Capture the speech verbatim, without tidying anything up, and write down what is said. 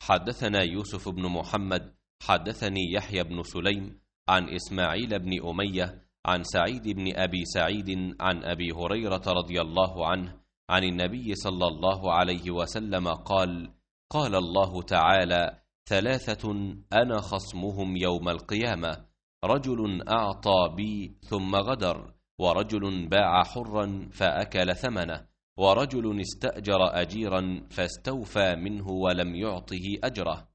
حدثنا يوسف بن محمد حدثني يحيى بن سليم عن إسماعيل بن أمية عن سعيد بن أبي سعيد عن أبي هريرة رضي الله عنه عن النبي صلى الله عليه وسلم قال: قال الله تعالى: ثلاثة أنا خصمهم يوم القيامة: رجل أعطى بي ثم غدر، ورجل باع حرا فأكل ثمنه، ورجل استأجر أجيرا فاستوفى منه ولم يعطه أجره.